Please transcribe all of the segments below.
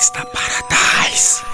Gangsta Paradise.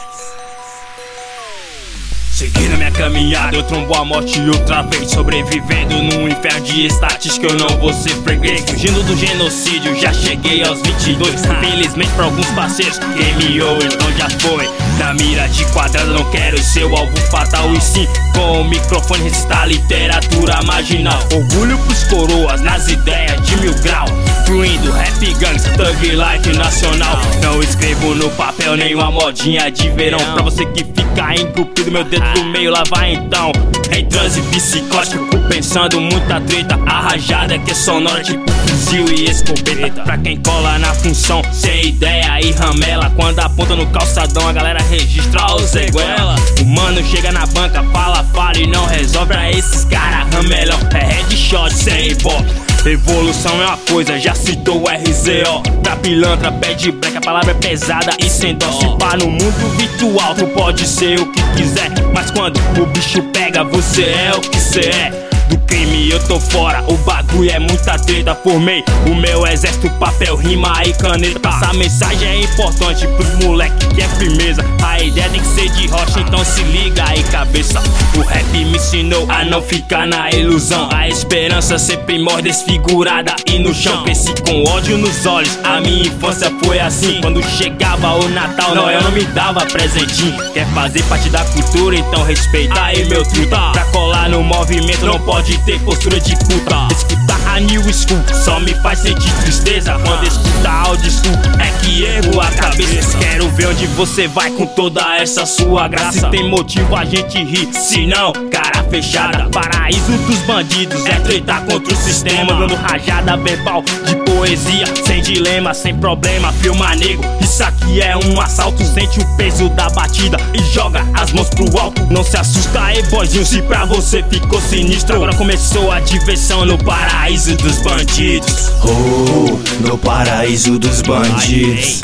Segui na minha caminhada, eu trombo a morte outra vez, sobrevivendo num inferno de estatística, eu não vou ser freguês. Fugindo do genocídio, já cheguei aos 22. Infelizmente pra alguns parceiros, game over, então já foi. Na mira de quadrado, não quero ser o alvo fatal, e sim com o microfone resistar a literatura marginal. Orgulho pros coroas, nas ideias de 1000 graus. Fluindo, rap gangsta, thug life nacional. Não escrevo no papel nenhuma modinha de verão. Pra você que fica engrupido, meu dedo do meio lá vai então. Em transe psicótico, pensando muita treta. A rajada que é sonora tipo fuzil e escopeta. Pra quem cola na função, sem ideia e ramela. Quando aponta no calçadão, a galera registra o Zeguela. O mano chega na banca, fala e não resolve. Pra esses caras ramelão, é headshot sem ibope. Evolução é uma coisa, já citou o RZO. Pra pilantra pede break, a palavra é pesada e sem dó. Se pá no mundo virtual, tu pode ser o que quiser, mas quando o bicho pega, você é o que cê é. Do crime eu tô fora, o bagulho é muita treta. Formei o meu exército, papel, rima e caneta. Essa mensagem é importante pros moleque que é firmeza. A ideia tem que ser de rocha, então se liga aí cabeça. O rap me ensinou a não ficar na ilusão. A esperança sempre morre desfigurada e no chão. Pensei com ódio nos olhos, a minha infância foi assim. Quando chegava o Natal, não, eu não me dava presentinho. Quer fazer parte da cultura, então respeita aí meu truta. Pra colar no movimento não pode ter postura de puta. Escutar a new school só me faz sentir tristeza. Quando escutar old school é que erro a cabeça. Quero ver onde você vai com toda essa sua graça. Se tem motivo a gente ri, se não, cara fechada. Paraíso dos bandidos é treitar contra o sistema. Dando rajada verbal de poesia, sem dilema, sem problema. Filma nego, isso aqui é um assalto. Sente o peso da batida e joga as mãos pro alto. Não se assusta aí boyzinho, se pra você ficou sinistro. Agora começou a diversão no paraíso dos bandidos. Oh, no paraíso dos bandidos.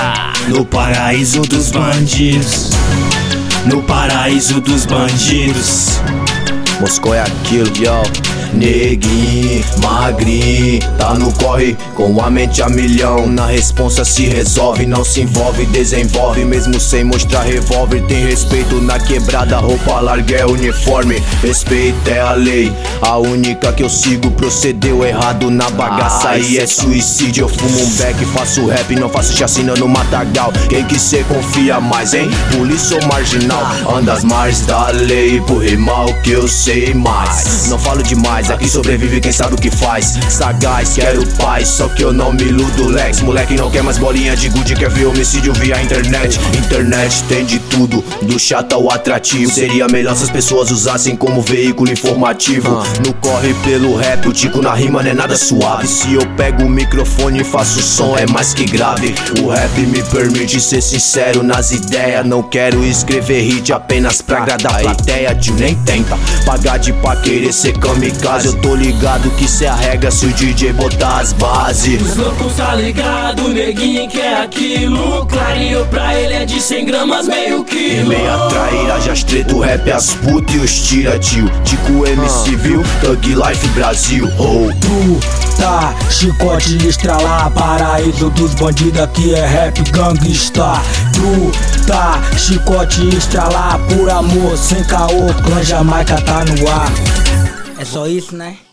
No paraíso dos bandidos. No paraíso dos bandidos. Moscou é aquilo, yo. Neguinho, magrinho, tá no corre com a mente a milhão. Na responsa se resolve, não se envolve, desenvolve. Mesmo sem mostrar revólver, tem respeito na quebrada. Roupa larga é uniforme, respeito é a lei. A única que eu sigo procedeu errado na bagaça e é suicídio. Eu fumo um beck, faço rap, não faço chacina no matagal. Quem que cê confia mais, hein? Polícia ou marginal? Anda às margens da lei, por rimar o que eu sei mais. Não falo demais, aqui sobrevive quem sabe o que faz. Sagaz, quero paz, só que eu não me iludo Lex. Moleque não quer mais bolinha de gude, quer ver homicídio via internet. Internet tem de tudo, do chato ao atrativo. Seria melhor se as pessoas usassem como veículo informativo. No corre pelo rap, o tico na rima não é nada suave. Se eu pego o microfone e faço som é mais que grave. O rap me permite ser sincero nas ideias. Não quero escrever hit apenas pra agradar a plateia. Tio, nem tenta pagar de pra querer ser kamikaze. Eu tô ligado que cê a regra se o DJ botar as bases. Os loucos tá ligado, neguinho quer aquilo. Clarinho pra ele é de 100 gramas, meio quilo. E meia traíra, já estreito rap as puta e os tira tio. Tico MC viu, Thug Life Brasil. Oh. Tá, chicote estralar, paraíso dos bandidos aqui é rap gangsta. Tá, chicote estralar, por amor, sem caô, clã Jamaica tá no ar. É só isso, né?